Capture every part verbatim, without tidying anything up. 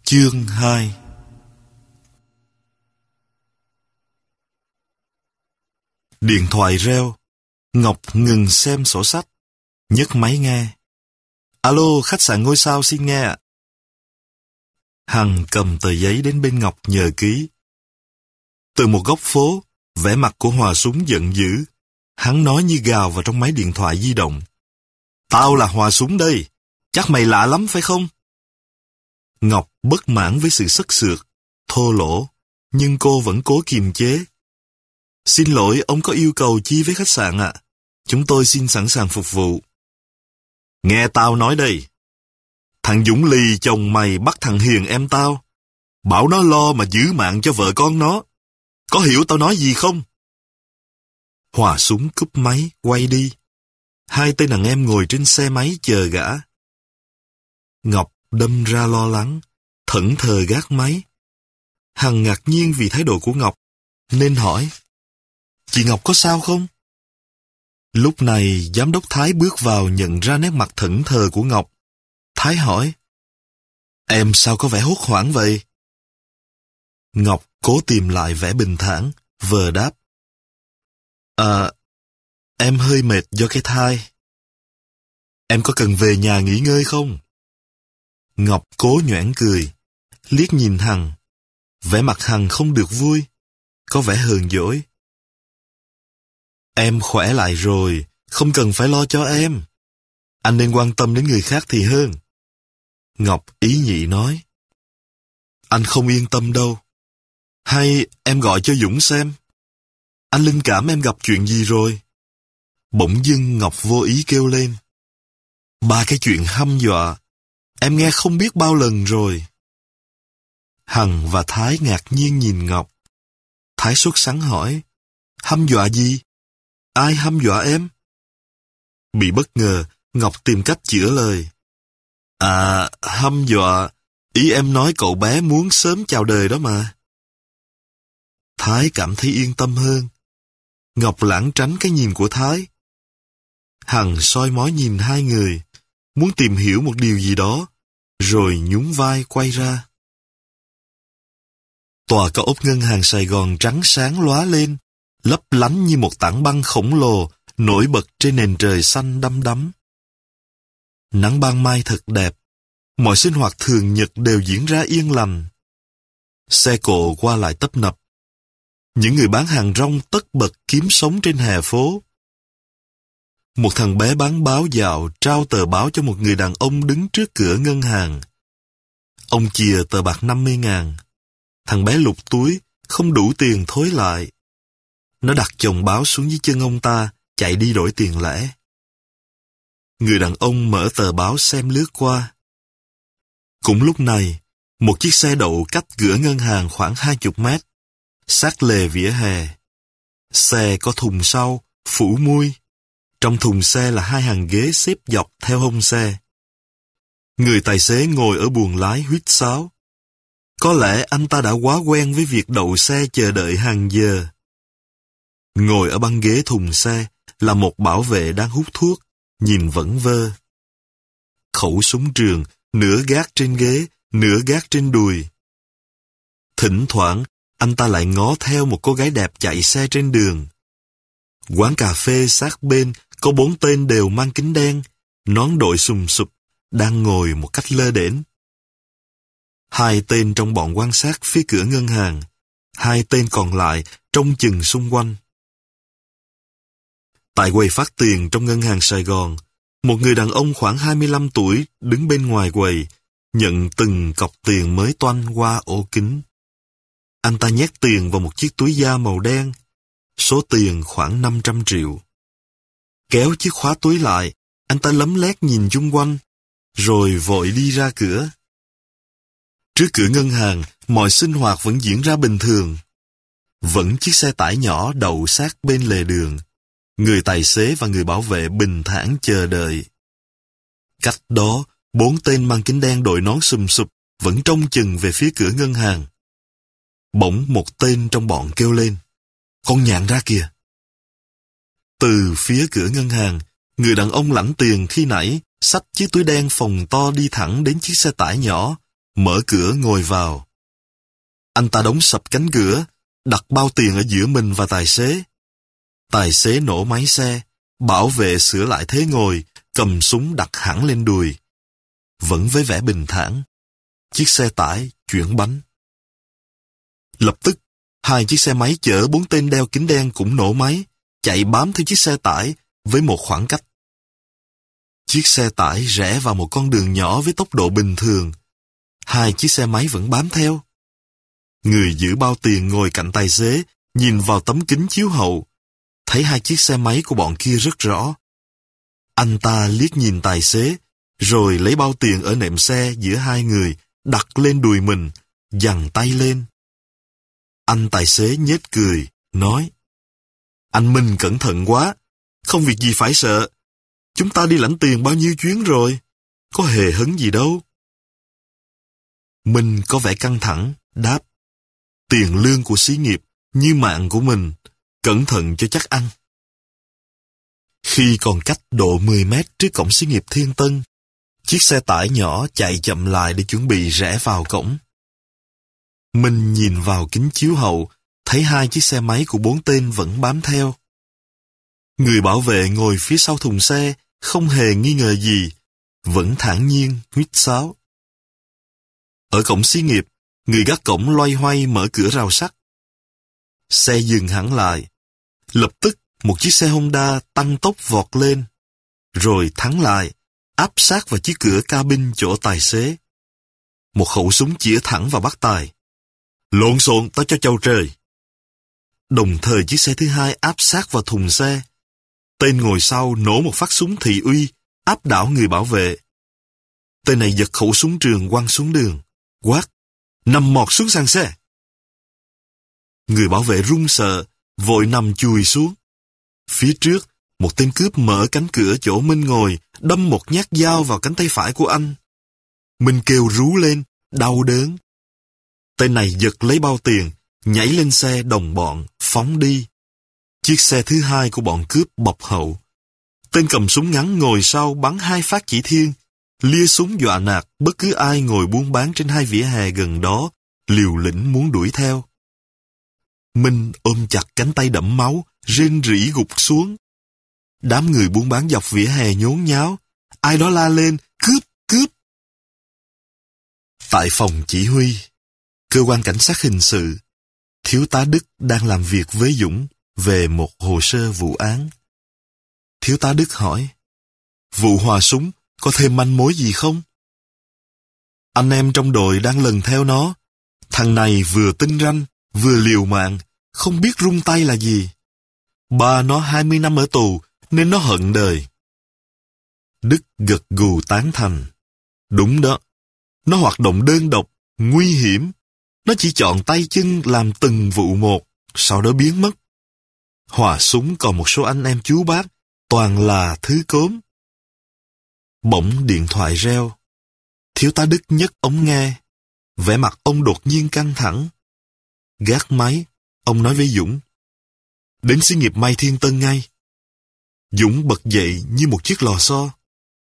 Chương hai. Điện thoại reo. Ngọc ngừng xem sổ sách, nhấc máy nghe. Alo, khách sạn Ngôi Sao xin nghe ạ. Hằng cầm tờ giấy đến bên Ngọc nhờ ký. Từ một góc phố, vẻ mặt của Hòa Súng giận dữ. Hắn nói như gào vào trong máy điện thoại di động. Tao là Hòa Súng đây, chắc mày lạ lắm phải không? Ngọc bất mãn với sự sất sượt, thô lỗ, nhưng cô vẫn cố kiềm chế. Xin lỗi, ông có yêu cầu chi với khách sạn ạ? À? Chúng tôi xin sẵn sàng phục vụ. Nghe tao nói đây. Thằng Dũng lì chồng mày bắt thằng Hiền em tao. Bảo nó lo mà giữ mạng cho vợ con nó. Có hiểu tao nói gì không? Hòa Súng cúp máy, quay đi. Hai tên đàn em ngồi trên xe máy chờ gã. Ngọc đâm ra lo lắng, thẫn thờ gác máy. Hằng ngạc nhiên vì thái độ của Ngọc, nên hỏi, chị Ngọc có sao không? Lúc này, giám đốc Thái bước vào nhận ra nét mặt thẫn thờ của Ngọc. Thái hỏi, em sao có vẻ hốt hoảng vậy? Ngọc cố tìm lại vẻ bình thản, vờ đáp. À, em hơi mệt do cái thai. Em có cần về nhà nghỉ ngơi không? Ngọc cố nhoẻn cười, liếc nhìn Hằng. Vẻ mặt Hằng không được vui, có vẻ hờn dỗi. Em khỏe lại rồi, không cần phải lo cho em. Anh nên quan tâm đến người khác thì hơn. Ngọc ý nhị nói. Anh không yên tâm đâu. Hay em gọi cho Dũng xem. Anh linh cảm em gặp chuyện gì rồi? Bỗng dưng Ngọc vô ý kêu lên. Ba cái chuyện hăm dọa, em nghe không biết bao lần rồi. Hằng và Thái ngạc nhiên nhìn Ngọc. Thái sốt sắng hỏi, hăm dọa gì? Ai hăm dọa em? Bị bất ngờ, Ngọc tìm cách chữa lời. À, hăm dọa, ý em nói cậu bé muốn sớm chào đời đó mà. Thái cảm thấy yên tâm hơn. Ngọc lảng tránh cái nhìn của Thái. Hằng soi mói nhìn hai người, muốn tìm hiểu một điều gì đó, rồi nhún vai quay ra. Tòa cao ốc ngân hàng Sài Gòn trắng sáng lóa lên, lấp lánh như một tảng băng khổng lồ nổi bật trên nền trời xanh đăm đắm. Nắng ban mai thật đẹp, mọi sinh hoạt thường nhật đều diễn ra yên lành. Xe cộ qua lại tấp nập. Những người bán hàng rong tất bật kiếm sống trên hè phố. Một thằng bé bán báo dạo trao tờ báo cho một người đàn ông đứng trước cửa ngân hàng. Ông chìa tờ bạc năm mươi ngàn. Thằng bé lục túi, không đủ tiền thối lại. Nó đặt chồng báo xuống dưới chân ông ta, chạy đi đổi tiền lẻ. Người đàn ông mở tờ báo xem lướt qua. Cũng lúc này, một chiếc xe đậu cách cửa ngân hàng khoảng hai chục mét, sát lề vỉa hè. Xe có thùng sau, phủ mui. Trong thùng xe là hai hàng ghế xếp dọc theo hông xe. Người tài xế ngồi ở buồng lái huýt sáo. Có lẽ anh ta đã quá quen với việc đậu xe chờ đợi hàng giờ. Ngồi ở băng ghế thùng xe là một bảo vệ đang hút thuốc, nhìn vẩn vơ. Khẩu súng trường, nửa gác trên ghế, nửa gác trên đùi. Thỉnh thoảng, anh ta lại ngó theo một cô gái đẹp chạy xe trên đường. Quán cà phê sát bên có bốn tên đều mang kính đen, nón đội sùm sụp, đang ngồi một cách lơ đễnh. Hai tên trong bọn quan sát phía cửa ngân hàng, hai tên còn lại trông chừng xung quanh. Tại quầy phát tiền trong ngân hàng Sài Gòn, một người đàn ông khoảng hai mươi lăm tuổi đứng bên ngoài quầy, nhận từng cọc tiền mới toanh qua ổ kính. Anh ta nhét tiền vào một chiếc túi da màu đen, số tiền khoảng năm trăm triệu. Kéo chiếc khóa túi lại, anh ta lấm lét nhìn chung quanh, rồi vội đi ra cửa. Trước cửa ngân hàng, mọi sinh hoạt vẫn diễn ra bình thường. Vẫn chiếc xe tải nhỏ đậu sát bên lề đường. Người tài xế và người bảo vệ bình thản chờ đợi. Cách đó, bốn tên mang kính đen đội nón sùm sụp vẫn trông chừng về phía cửa ngân hàng. Bỗng một tên trong bọn kêu lên, con nhạn ra kìa. Từ phía cửa ngân hàng, người đàn ông lãnh tiền khi nãy xách chiếc túi đen phồng to đi thẳng đến chiếc xe tải nhỏ, mở cửa ngồi vào. Anh ta đóng sập cánh cửa, đặt bao tiền ở giữa mình và tài xế. Tài xế nổ máy xe, bảo vệ sửa lại thế ngồi, cầm súng đặt hẳn lên đùi. Vẫn với vẻ bình thản, chiếc xe tải chuyển bánh. Lập tức, hai chiếc xe máy chở bốn tên đeo kính đen cũng nổ máy, chạy bám theo chiếc xe tải với một khoảng cách. Chiếc xe tải rẽ vào một con đường nhỏ với tốc độ bình thường. Hai chiếc xe máy vẫn bám theo. Người giữ bao tiền ngồi cạnh tài xế, nhìn vào tấm kính chiếu hậu, thấy hai chiếc xe máy của bọn kia rất rõ. Anh ta liếc nhìn tài xế, rồi lấy bao tiền ở nệm xe giữa hai người, đặt lên đùi mình, giằng tay lên. Anh tài xế nhếch cười, nói: Anh Minh cẩn thận quá, không việc gì phải sợ. Chúng ta đi lãnh tiền bao nhiêu chuyến rồi, có hề hấn gì đâu. Minh có vẻ căng thẳng, đáp: Tiền lương của xí nghiệp, như mạng của mình, cẩn thận cho chắc ăn. Khi còn cách độ mười mét trước cổng xí nghiệp Thiên Tân, chiếc xe tải nhỏ chạy chậm lại để chuẩn bị rẽ vào cổng. Minh nhìn vào kính chiếu hậu, thấy hai chiếc xe máy của bốn tên vẫn bám theo. Người bảo vệ ngồi phía sau thùng xe, không hề nghi ngờ gì, vẫn thản nhiên huýt sáo. Ở cổng xí nghiệp, người gác cổng loay hoay mở cửa rào sắt. Xe dừng hẳn lại. Lập tức, một chiếc xe Honda tăng tốc vọt lên, rồi thắng lại, áp sát vào chiếc cửa cabin chỗ tài xế. Một khẩu súng chĩa thẳng vào bác tài. Lộn xộn, tao cho châu trời. Đồng thời chiếc xe thứ hai áp sát vào thùng xe. Tên ngồi sau nổ một phát súng thị uy, áp đảo người bảo vệ. Tên này giật khẩu súng trường quăng xuống đường, quát: Nằm mọt xuống sang xe. Người bảo vệ run sợ, vội nằm chùi xuống. Phía trước, một tên cướp mở cánh cửa chỗ Minh ngồi, đâm một nhát dao vào cánh tay phải của anh. Minh kêu rú lên, đau đớn. Tên này giật lấy bao tiền, nhảy lên xe đồng bọn, phóng đi. Chiếc xe thứ hai của bọn cướp bọc hậu. Tên cầm súng ngắn ngồi sau bắn hai phát chỉ thiên, lia súng dọa nạt bất cứ ai ngồi buôn bán trên hai vỉa hè gần đó, liều lĩnh muốn đuổi theo. Minh ôm chặt cánh tay đẫm máu, rên rỉ gục xuống. Đám người buôn bán dọc vỉa hè nhốn nháo, ai đó la lên: Cướp! Cướp! Tại phòng chỉ huy, cơ quan cảnh sát hình sự, thiếu tá Đức đang làm việc với Dũng về một hồ sơ vụ án. Thiếu tá Đức hỏi: Vụ hòa súng có thêm manh mối gì không? Anh em trong đội đang lần theo nó. Thằng này vừa tinh ranh, vừa liều mạng, không biết rung tay là gì. Ba nó hai mươi năm ở tù, nên nó hận đời. Đức gật gù tán thành. Đúng đó, nó hoạt động đơn độc, nguy hiểm. Nó chỉ chọn tay chân làm từng vụ một, sau đó biến mất. Hòa súng còn một số anh em chú bác, toàn là thứ cốm. Bỗng điện thoại reo. Thiếu tá Đức nhấc ống nghe. Vẻ mặt ông đột nhiên căng thẳng. Gác máy, ông nói với Dũng: Đến xí nghiệp may Thiên Tân ngay. Dũng bật dậy như một chiếc lò xo.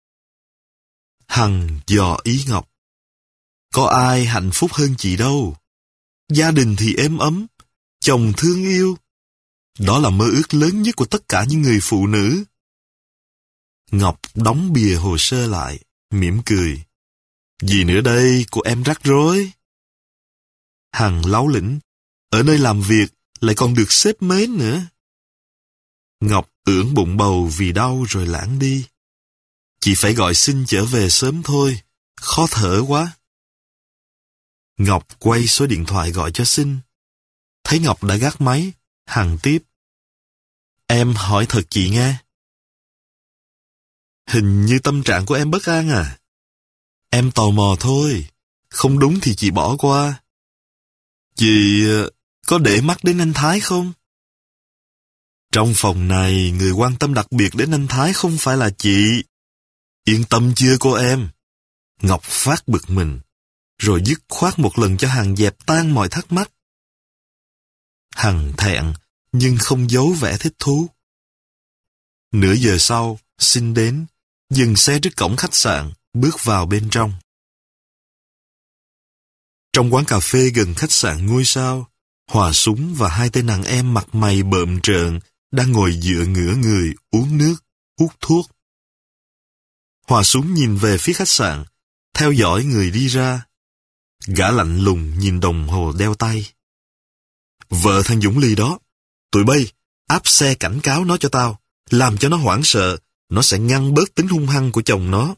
Hằng dò ý Ngọc: Có ai hạnh phúc hơn chị đâu. Gia đình thì êm ấm, chồng thương yêu. Đó là mơ ước lớn nhất của tất cả những người phụ nữ. Ngọc đóng bìa hồ sơ lại, mỉm cười. Gì nữa đây, của em rắc rối. Hằng láu lĩnh: Ở nơi làm việc lại còn được sếp mến nữa. Ngọc ưỡn bụng bầu vì đau rồi lãng đi. Chị phải gọi xin trở về sớm thôi, khó thở quá. Ngọc quay số điện thoại gọi cho Sinh. Thấy Ngọc đã gác máy, Hằng tiếp: Em hỏi thật chị nghe. Hình như tâm trạng của em bất an à? Em tò mò thôi, không đúng thì chị bỏ qua. Chị có để mắt đến anh Thái không? Trong phòng này, người quan tâm đặc biệt đến anh Thái không phải là chị. Yên tâm chưa cô em? Ngọc phát bực mình, rồi dứt khoát một lần cho Hằng dẹp tan mọi thắc mắc. Hằng thẹn, nhưng không giấu vẻ thích thú. Nửa giờ sau, Sinh đến, dừng xe trước cổng khách sạn, bước vào bên trong. Trong quán cà phê gần khách sạn ngôi sao, Hòa Súng và hai tên đàn em mặt mày bợm trợn đang ngồi dựa ngửa người uống nước, hút thuốc. Hòa Súng nhìn về phía khách sạn, theo dõi người đi ra. Gã lạnh lùng nhìn đồng hồ đeo tay. Vợ thằng Dũng Ly đó, tụi bay, áp xe cảnh cáo nó cho tao, làm cho nó hoảng sợ, nó sẽ ngăn bớt tính hung hăng của chồng nó.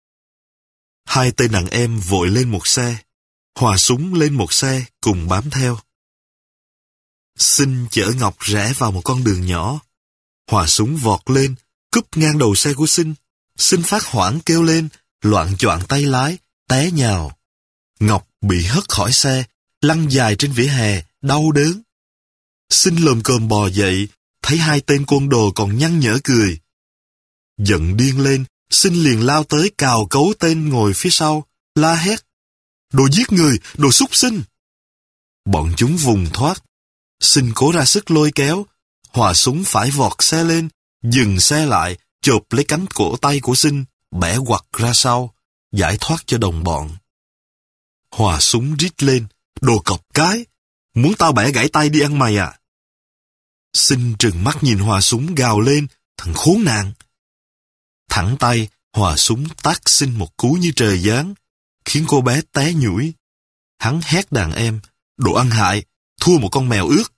Hai tên đàn em vội lên một xe, Hòa Súng lên một xe cùng bám theo. Sinh chở Ngọc rẽ vào một con đường nhỏ. Hòa Súng vọt lên, cúp ngang đầu xe của Sinh. Sinh phát hoảng kêu lên, loạng choạng tay lái, té nhào. Ngọc bị hất khỏi xe, lăn dài trên vỉa hè, đau đớn. Sinh lồm cồm bò dậy, thấy hai tên côn đồ còn nhăn nhở cười. Giận điên lên, Sinh liền lao tới cào cấu tên ngồi phía sau, la hét. Đồ giết người, đồ súc sinh. Bọn chúng vùng thoát. Sinh cố ra sức lôi kéo. Hòa Súng phải vọt xe lên, dừng xe lại, chộp lấy cánh cổ tay của Sinh, bẻ quặt ra sau, giải thoát cho đồng bọn. Hòa Súng rít lên, đồ cọc cái, muốn tao bẻ gãy tay đi ăn mày à? Sinh trừng mắt nhìn Hòa Súng gào lên, thằng khốn nạn. Thẳng tay, Hòa Súng tát Sinh một cú như trời giáng, khiến cô bé té nhũi. Hắn hét đàn em, đồ ăn hại, thua một con mèo ướt.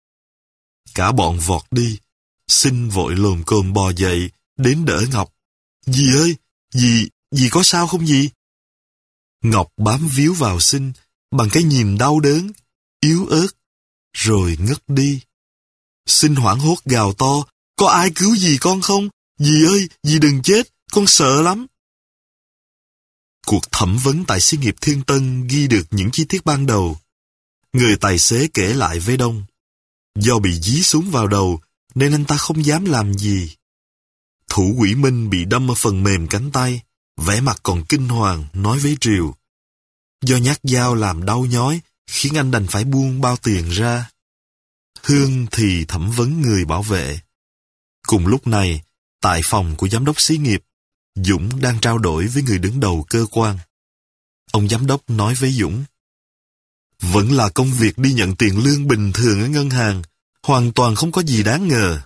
Cả bọn vọt đi, Sinh vội lồm cồm bò dậy, đến đỡ Ngọc. Dì ơi, dì, dì có sao không dì? Ngọc bám víu vào Sinh, bằng cái nhìn đau đớn, yếu ớt, rồi ngất đi. Sinh hoảng hốt gào to, có ai cứu dì con không? Dì ơi, dì đừng chết, con sợ lắm. Cuộc thẩm vấn tại xí nghiệp Thiên Tân ghi được những chi tiết ban đầu. Người tài xế kể lại với Đông. Do bị dí súng vào đầu, nên anh ta không dám làm gì. Thủ quỹ Minh bị đâm ở phần mềm cánh tay, vẻ mặt còn kinh hoàng, nói với Triều. Do nhát dao làm đau nhói, khiến anh đành phải buông bao tiền ra. Hương thì thẩm vấn người bảo vệ. Cùng lúc này, tại phòng của giám đốc xí nghiệp, Dũng đang trao đổi với người đứng đầu cơ quan. Ông giám đốc nói với Dũng. Vẫn là công việc đi nhận tiền lương bình thường ở ngân hàng, hoàn toàn không có gì đáng ngờ.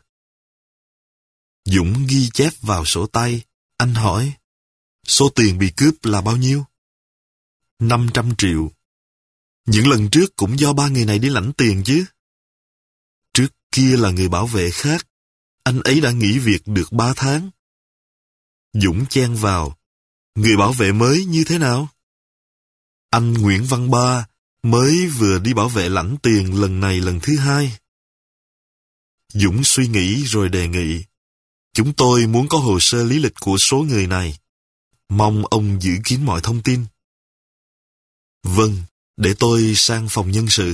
Dũng ghi chép vào sổ tay, anh hỏi, số tiền bị cướp là bao nhiêu? năm trăm triệu. Những lần trước cũng do ba người này đi lãnh tiền chứ. Trước kia là người bảo vệ khác, anh ấy đã nghỉ việc được ba tháng. Dũng chen vào, người bảo vệ mới như thế nào? Anh Nguyễn Văn Ba mới vừa đi bảo vệ lãnh tiền lần này lần thứ hai. Dũng suy nghĩ rồi đề nghị, chúng tôi muốn có hồ sơ lý lịch của số người này. Mong ông giữ kín mọi thông tin. Vâng, để tôi sang phòng nhân sự.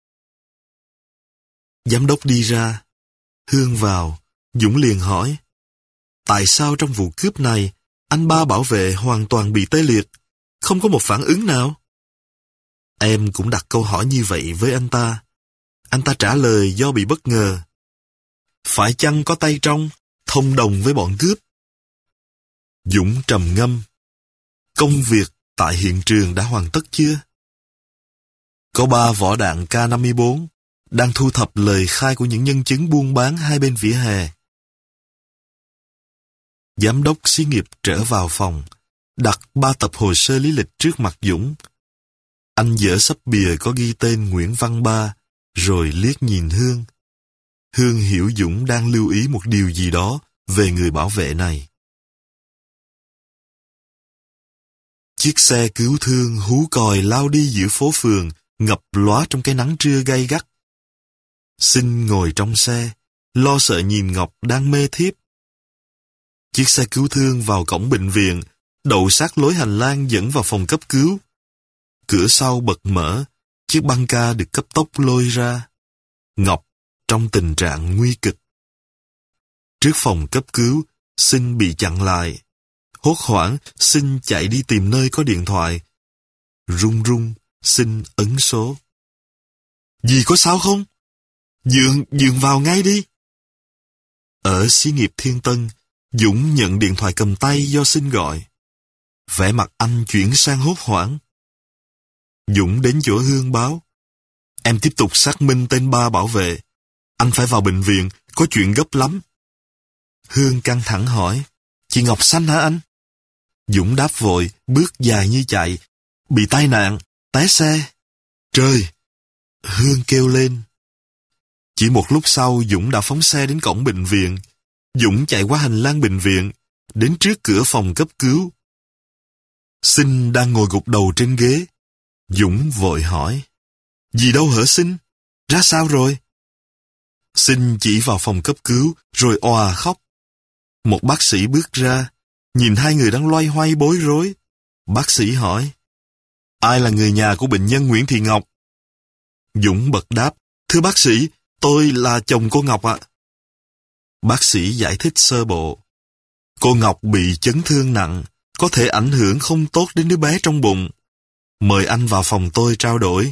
Giám đốc đi ra. Hương vào, Dũng liền hỏi, tại sao trong vụ cướp này, anh Ba bảo vệ hoàn toàn bị tê liệt, không có một phản ứng nào? Em cũng đặt câu hỏi như vậy với anh ta. Anh ta trả lời do bị bất ngờ. Phải chăng có tay trong, thông đồng với bọn cướp? Dũng trầm ngâm. Công việc tại hiện trường đã hoàn tất chưa? Có ba vỏ đạn K năm mươi bốn đang thu thập lời khai của những nhân chứng buôn bán hai bên vỉa hè. Giám đốc xí nghiệp trở vào phòng, đặt ba tập hồ sơ lý lịch trước mặt Dũng. Anh dỡ sấp bìa có ghi tên Nguyễn Văn Ba, rồi liếc nhìn Hương. Hương hiểu Dũng đang lưu ý một điều gì đó về người bảo vệ này. Chiếc xe cứu thương hú còi lao đi giữa phố phường, ngập lóa trong cái nắng trưa gay gắt. Sinh ngồi trong xe, lo sợ nhìn Ngọc đang mê thiếp. Chiếc xe cứu thương vào cổng bệnh viện, đậu sát lối hành lang dẫn vào phòng cấp cứu. Cửa sau bật mở, chiếc băng ca được cấp tốc lôi ra. Ngọc trong tình trạng nguy kịch. Trước phòng cấp cứu, Sinh bị chặn lại. Hốt hoảng, Sinh chạy đi tìm nơi có điện thoại. Run run, Sinh ấn số. Dì có sao không? Dượng, dượng vào ngay đi. Ở xí nghiệp Thiên Tân, Dũng nhận điện thoại cầm tay do Sinh gọi. Vẻ mặt anh chuyển sang hốt hoảng. Dũng đến chỗ Hương báo. Em tiếp tục xác minh tên ba bảo vệ. Anh phải vào bệnh viện, có chuyện gấp lắm. Hương căng thẳng hỏi, chị Ngọc Xanh hả anh? Dũng đáp vội, bước dài như chạy. Bị tai nạn, té xe. Trời! Hương kêu lên. Chỉ một lúc sau, Dũng đã phóng xe đến cổng bệnh viện. Dũng chạy qua hành lang bệnh viện, đến trước cửa phòng cấp cứu. Sinh đang ngồi gục đầu trên ghế. Dũng vội hỏi, gì đâu hả Sinh? Ra sao rồi? Sinh chỉ vào phòng cấp cứu, rồi òa khóc. Một bác sĩ bước ra, nhìn hai người đang loay hoay bối rối. Bác sĩ hỏi, ai là người nhà của bệnh nhân Nguyễn Thị Ngọc? Dũng bật đáp, thưa bác sĩ, tôi là chồng cô Ngọc ạ. Bác sĩ giải thích sơ bộ. Cô Ngọc bị chấn thương nặng, có thể ảnh hưởng không tốt đến đứa bé trong bụng. Mời anh vào phòng tôi trao đổi.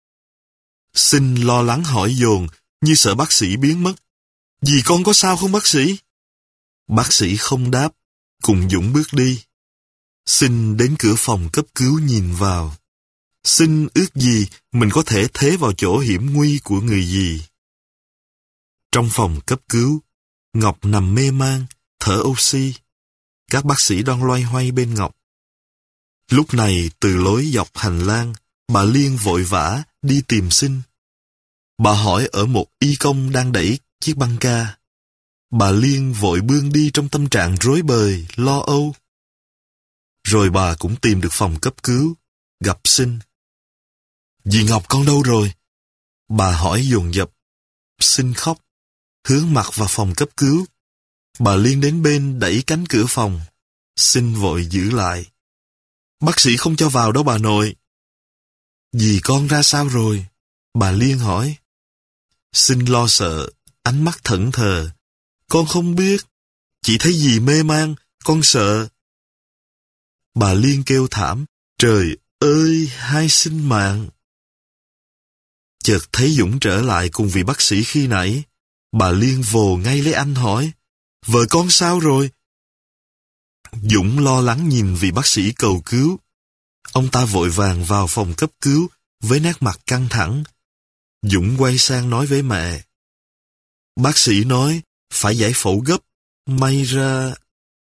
Sinh lo lắng hỏi dồn, như sợ bác sĩ biến mất. Dì con có sao không bác sĩ? Bác sĩ không đáp, cùng Dũng bước đi. Sinh đến cửa phòng cấp cứu nhìn vào. Sinh ước gì mình có thể thế vào chỗ hiểm nguy của người dì. Trong phòng cấp cứu, Ngọc nằm mê man, thở oxy. Các bác sĩ đang loay hoay bên Ngọc. Lúc này, từ lối dọc hành lang, bà Liên vội vã đi tìm Sinh. Bà hỏi ở một y công đang đẩy chiếc băng ca. Bà Liên vội bươn đi trong tâm trạng rối bời, lo âu. Rồi bà cũng tìm được phòng cấp cứu, gặp Sinh. Dì Ngọc con đâu rồi? Bà hỏi dồn dập. Sinh khóc, hướng mặt vào phòng cấp cứu. Bà Liên đến bên đẩy cánh cửa phòng. Sinh vội giữ lại. Bác sĩ không cho vào đâu bà nội. Dì con ra sao rồi? Bà Liên hỏi. Sinh lo sợ, ánh mắt thẫn thờ. Con không biết. Chỉ thấy dì mê man, con sợ. Bà Liên kêu thảm. Trời ơi, hai sinh mạng. Chợt thấy Dũng trở lại cùng vị bác sĩ khi nãy. Bà Liên vồ ngay lấy anh hỏi. Vợ con sao rồi? Dũng lo lắng nhìn vị bác sĩ cầu cứu. Ông ta vội vàng vào phòng cấp cứu với nét mặt căng thẳng. Dũng quay sang nói với mẹ. Bác sĩ nói phải giải phẫu gấp. May ra...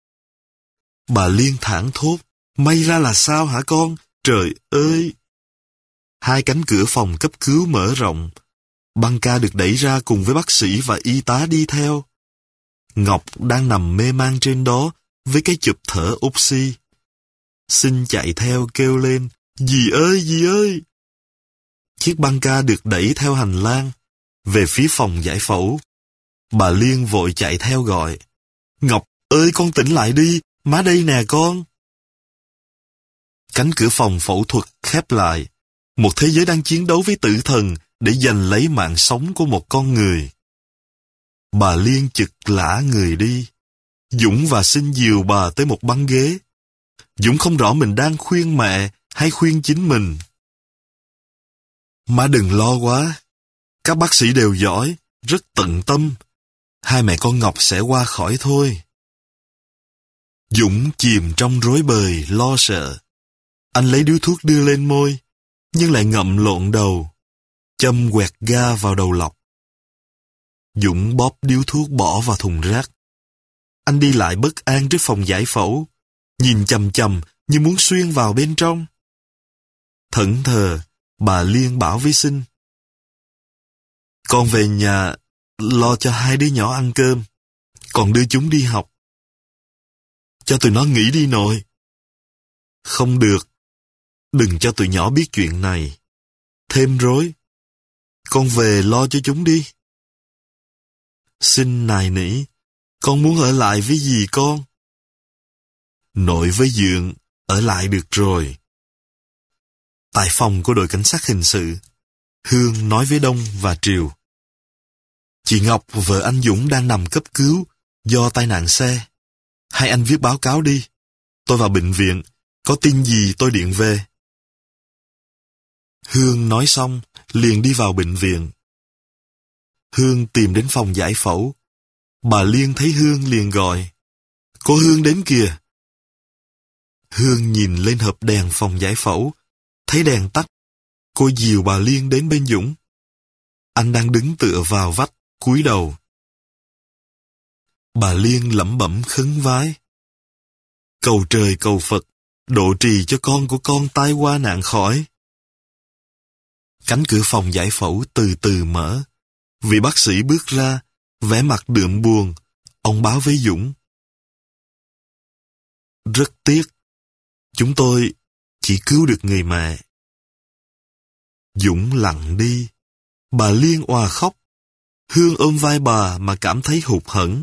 Bà Liên thảng thốt. May ra là sao hả con? Trời ơi! Hai cánh cửa phòng cấp cứu mở rộng. Băng ca được đẩy ra cùng với bác sĩ và y tá đi theo. Ngọc đang nằm mê man trên đó với cái chụp thở oxy. Sinh chạy theo kêu lên, dì ơi, dì ơi! Chiếc băng ca được đẩy theo hành lang, về phía phòng giải phẫu. Bà Liên vội chạy theo gọi, Ngọc ơi con tỉnh lại đi, má đây nè con. Cánh cửa phòng phẫu thuật khép lại, một thế giới đang chiến đấu với tử thần để giành lấy mạng sống của một con người. Bà Liên chực lả người đi. Dũng và Sinh dìu bà tới một băng ghế. Dũng không rõ mình đang khuyên mẹ hay khuyên chính mình. Má đừng lo quá. Các bác sĩ đều giỏi, rất tận tâm. Hai mẹ con Ngọc sẽ qua khỏi thôi. Dũng chìm trong rối bời, lo sợ. Anh lấy điếu thuốc đưa lên môi, nhưng lại ngậm lộn đầu. Châm quẹt ga vào đầu lọc. Dũng bóp điếu thuốc bỏ vào thùng rác. Anh đi lại bất an trước phòng giải phẫu, nhìn chằm chằm như muốn xuyên vào bên trong. Thẫn thờ, bà Liên bảo với Sinh. Con về nhà lo cho hai đứa nhỏ ăn cơm, còn đưa chúng đi học. Cho tụi nó nghỉ đi nội. Không được, đừng cho tụi nhỏ biết chuyện này. Thêm rối. Con về lo cho chúng đi. Sinh nài nỉ, con muốn ở lại với dì con. Nội với Dượng, ở lại được rồi. Tại phòng của đội cảnh sát hình sự, Hương nói với Đông và Triều. Chị Ngọc, vợ anh Dũng đang nằm cấp cứu do tai nạn xe. Hai anh viết báo cáo đi. Tôi vào bệnh viện, có tin gì tôi điện về. Hương nói xong, liền đi vào bệnh viện. Hương tìm đến phòng giải phẫu. Bà Liên thấy Hương liền gọi. Cô Hương đến kìa. Hương nhìn lên hộp đèn phòng giải phẫu, thấy đèn tắt, Cô dìu bà Liên đến bên Dũng. Anh đang đứng tựa vào vách, cúi đầu. Bà Liên lẩm bẩm khấn vái. Cầu trời cầu Phật, độ trì cho con của con tai qua nạn khỏi. Cánh cửa phòng giải phẫu từ từ mở. Vị bác sĩ bước ra, vẻ mặt đượm buồn. Ông báo với Dũng. Rất tiếc, chúng tôi chỉ cứu được người mẹ. Dũng lặng đi. Bà Liên òa khóc. Hương ôm vai bà mà cảm thấy hụt hẫng.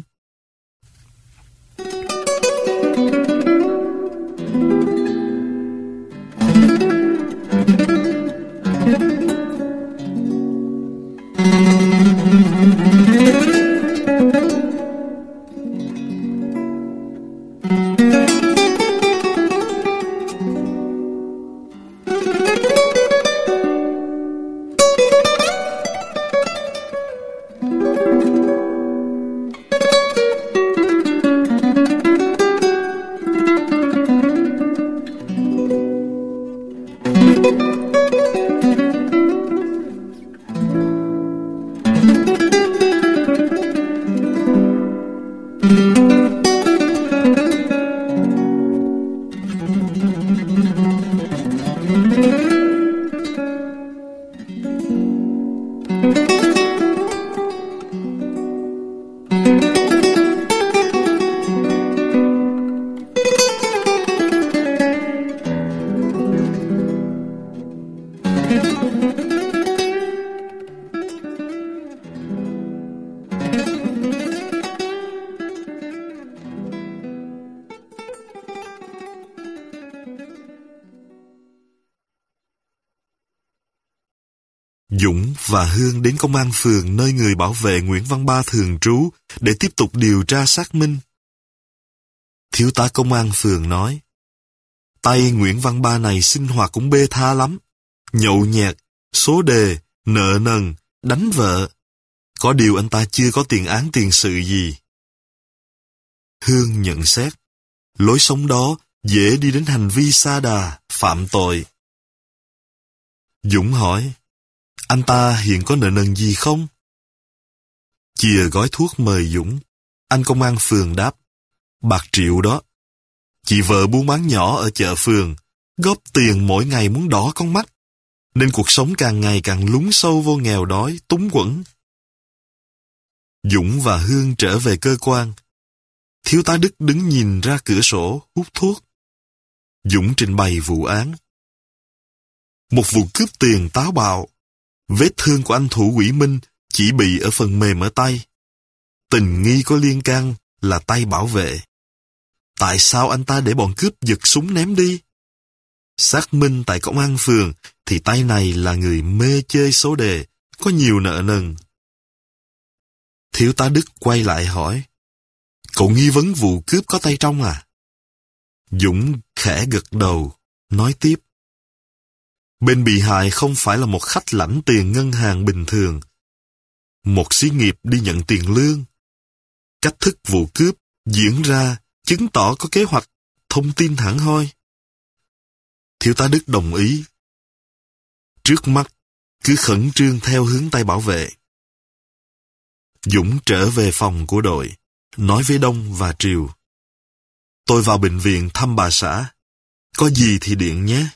Dũng và Hương đến công an phường nơi người bảo vệ Nguyễn Văn Ba thường trú để tiếp tục điều tra xác minh. Thiếu tá công an phường nói, tay Nguyễn Văn Ba này sinh hoạt cũng bê tha lắm. Nhậu nhẹt, số đề, nợ nần, đánh vợ. Có điều anh ta chưa có tiền án tiền sự gì. Hương nhận xét, lối sống đó dễ đi đến hành vi sa đà, phạm tội. Dũng hỏi, anh ta hiện có nợ nần gì không? Chìa gói thuốc mời Dũng. Anh công an phường đáp, bạc triệu đó. Chị vợ buôn bán nhỏ ở chợ phường, góp tiền mỗi ngày muốn đỏ con mắt, nên cuộc sống càng ngày càng lún sâu vô nghèo đói, túng quẫn. Dũng và Hương trở về cơ quan. Thiếu tá Đức đứng nhìn ra cửa sổ, hút thuốc. Dũng trình bày vụ án. Một vụ cướp tiền táo bạo. Vết thương của anh thủ quỷ Minh chỉ bị ở phần mềm ở tay. Tình nghi có liên can là tay bảo vệ. Tại sao anh ta để bọn cướp giật súng ném đi? Xác minh tại công an phường thì tay này là người mê chơi số đề, có nhiều nợ nần. Thiếu tá Đức quay lại hỏi, cậu nghi vấn vụ cướp có tay trong à? Dũng khẽ gật đầu, nói tiếp. Bên bị hại không phải là một khách lãnh tiền ngân hàng bình thường. Một xí nghiệp đi nhận tiền lương. Cách thức vụ cướp diễn ra chứng tỏ có kế hoạch, thông tin hẳn hoi. Thiếu tá Đức đồng ý. Trước mắt, cứ khẩn trương theo hướng tay bảo vệ. Dũng trở về phòng của đội, nói với Đông và Triều. Tôi vào bệnh viện thăm bà xã. Có gì thì điện nhé.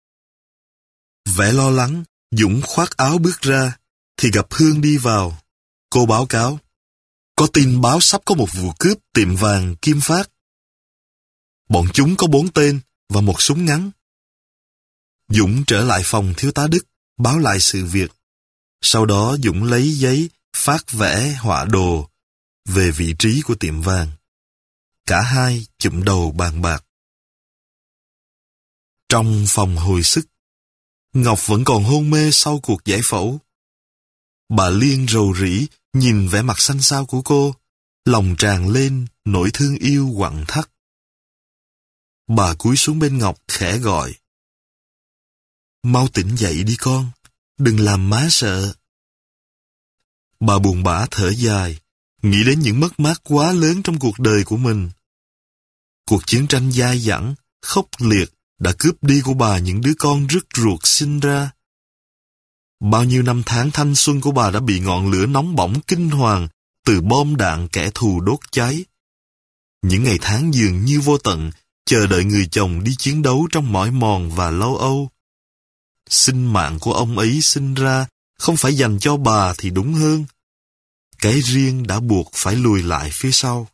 Vẻ lo lắng, Dũng khoác áo bước ra, thì gặp Hương đi vào. Cô báo cáo, có tin báo sắp có một vụ cướp tiệm vàng Kim Phát. Bọn chúng có bốn tên và một súng ngắn. Dũng trở lại phòng thiếu tá Đức, báo lại sự việc. Sau đó Dũng lấy giấy phát vẽ họa đồ về vị trí của tiệm vàng. Cả hai chụm đầu bàn bạc. Trong phòng hồi sức, Ngọc vẫn còn hôn mê sau cuộc giải phẫu. Bà Liên rầu rĩ nhìn vẻ mặt xanh xao của cô, lòng tràn lên nỗi thương yêu quặn thắt. Bà cúi xuống bên Ngọc khẽ gọi. Mau tỉnh dậy đi con, đừng làm má sợ. Bà buồn bã thở dài, nghĩ đến những mất mát quá lớn trong cuộc đời của mình. Cuộc chiến tranh dai dẳng, khốc liệt đã cướp đi của bà những đứa con rứt ruột sinh ra. Bao nhiêu năm tháng thanh xuân của bà đã bị ngọn lửa nóng bỏng kinh hoàng từ bom đạn kẻ thù đốt cháy. Những ngày tháng dường như vô tận, chờ đợi người chồng đi chiến đấu trong mỏi mòn và lo âu. Sinh mạng của ông ấy sinh ra không phải dành cho bà thì đúng hơn. Cái riêng đã buộc phải lùi lại phía sau.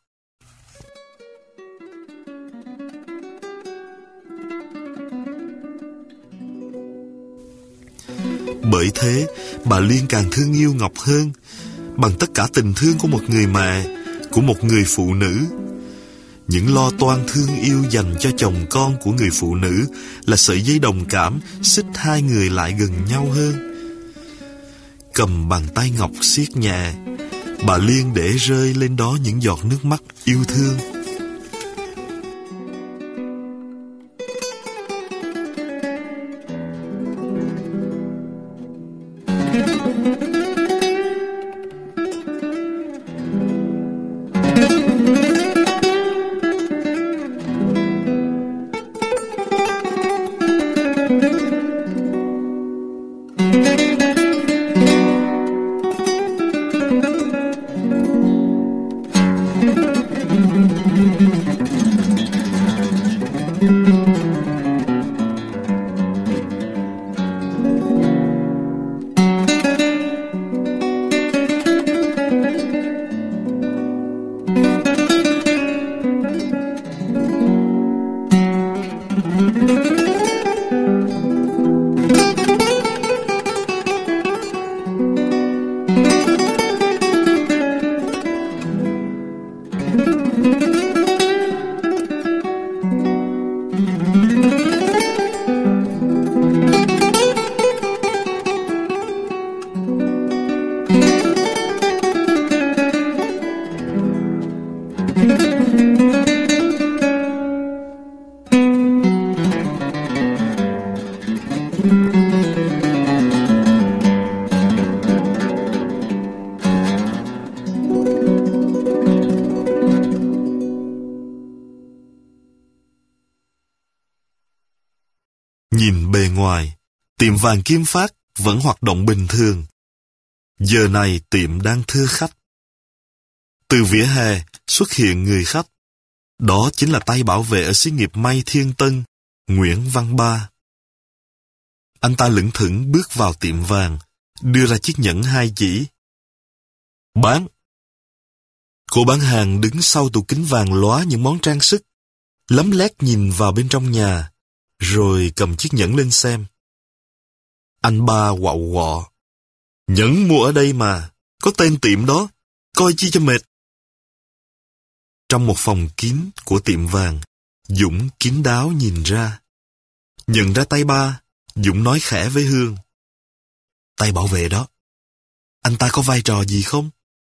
Bởi thế, bà Liên càng thương yêu Ngọc hơn, bằng tất cả tình thương của một người mẹ, của một người phụ nữ. Những lo toan thương yêu dành cho chồng con của người phụ nữ là sợi dây đồng cảm xích hai người lại gần nhau hơn. Cầm bàn tay Ngọc siết nhẹ, bà Liên để rơi lên đó những giọt nước mắt yêu thương. Nhìn bề ngoài, tiệm vàng Kim Phát vẫn hoạt động bình thường. Giờ này tiệm đang thưa khách. Từ vỉa hè xuất hiện người khách. Đó chính là tay bảo vệ ở xí nghiệp may Thiên Tân, Nguyễn Văn Ba. Anh ta lững thững bước vào tiệm vàng, đưa ra chiếc nhẫn hai chỉ. Bán. Cô bán hàng đứng sau tủ kính vàng lóa những món trang sức, lấm lét nhìn vào bên trong nhà, rồi cầm chiếc nhẫn lên xem. Anh Ba quạo quọ. Nhẫn mua ở đây mà, có tên tiệm đó, coi chi cho mệt. Trong một phòng kín của tiệm vàng, Dũng kín đáo nhìn ra. Nhận ra tay Ba, Dũng nói khẽ với Hương. Tay bảo vệ đó, anh ta có vai trò gì không?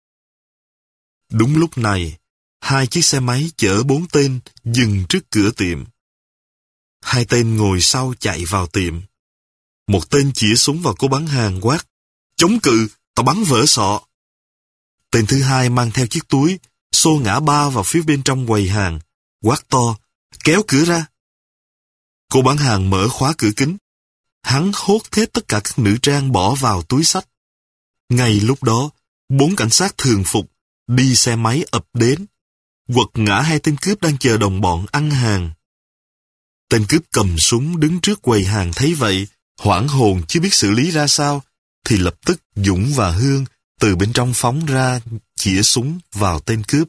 Đúng lúc này, hai chiếc xe máy chở bốn tên dừng trước cửa tiệm. Hai tên ngồi sau chạy vào tiệm. Một tên chĩa súng vào cô bán hàng quát. Chống cự, tao bắn vỡ sọ. Tên thứ hai mang theo chiếc túi, xô ngã Ba vào phía bên trong quầy hàng, quát to, kéo cửa ra. Cô bán hàng mở khóa cửa kính. Hắn hốt hết tất cả các nữ trang bỏ vào túi xách. Ngay lúc đó, bốn cảnh sát thường phục đi xe máy ập đến, quật ngã hai tên cướp đang chờ đồng bọn ăn hàng. Tên cướp cầm súng đứng trước quầy hàng thấy vậy, hoảng hồn chưa biết xử lý ra sao, thì lập tức Dũng và Hương từ bên trong phóng ra, chĩa súng vào tên cướp.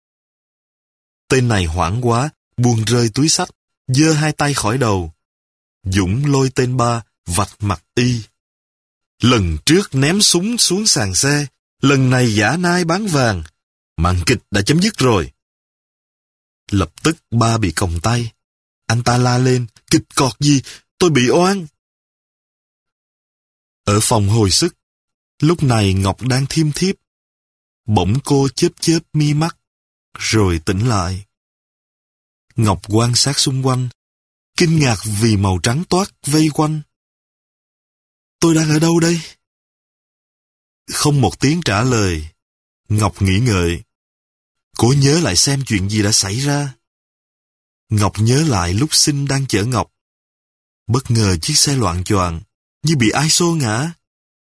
Tên này hoảng quá, buông rơi túi xách, giơ hai tay khỏi đầu. Dũng lôi tên Ba, vạch mặt y. Lần trước ném súng xuống sàn xe, lần này giả nai bán vàng. Màn kịch đã chấm dứt rồi. Lập tức Ba bị còng tay. Anh ta la lên, kịch cọt gì, tôi bị oan. Ở phòng hồi sức, lúc này Ngọc đang thiêm thiếp. Bỗng cô chớp chớp mi mắt, rồi tỉnh lại. Ngọc quan sát xung quanh, kinh ngạc vì màu trắng toát vây quanh. Tôi đang ở đâu đây? Không một tiếng trả lời. Ngọc nghĩ ngợi. Cô nhớ lại xem chuyện gì đã xảy ra. Ngọc nhớ lại lúc Sinh đang chở Ngọc. Bất ngờ chiếc xe loạng choạng, như bị ai xô ngã.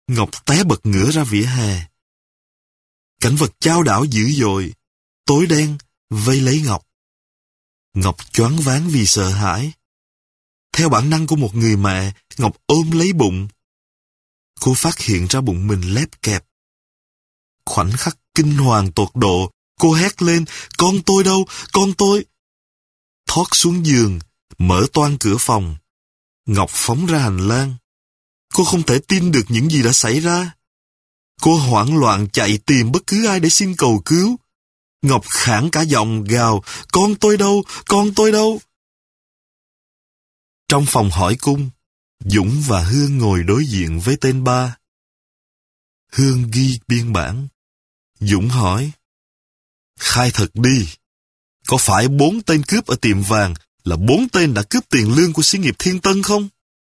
Ngọc té bật ngửa ra vỉa hè. Cảnh vật chao đảo dữ dội, tối đen, vây lấy Ngọc. Ngọc choáng váng vì sợ hãi. Theo bản năng của một người mẹ, Ngọc ôm lấy bụng. Cô phát hiện ra bụng mình lép kẹp. Khoảnh khắc kinh hoàng tột độ, cô hét lên, con tôi đâu, con tôi. Thoát xuống giường, mở toang cửa phòng. Ngọc phóng ra hành lang. Cô không thể tin được những gì đã xảy ra. Cô hoảng loạn chạy tìm bất cứ ai để xin cầu cứu. Ngọc khản cả giọng gào, con tôi đâu, con tôi đâu. Trong phòng hỏi cung, Dũng và Hương ngồi đối diện với tên ba. Hương ghi biên bản. Dũng hỏi, khai thật đi, có phải bốn tên cướp ở tiệm vàng là bốn tên đã cướp tiền lương của xí nghiệp Thiên Tân không?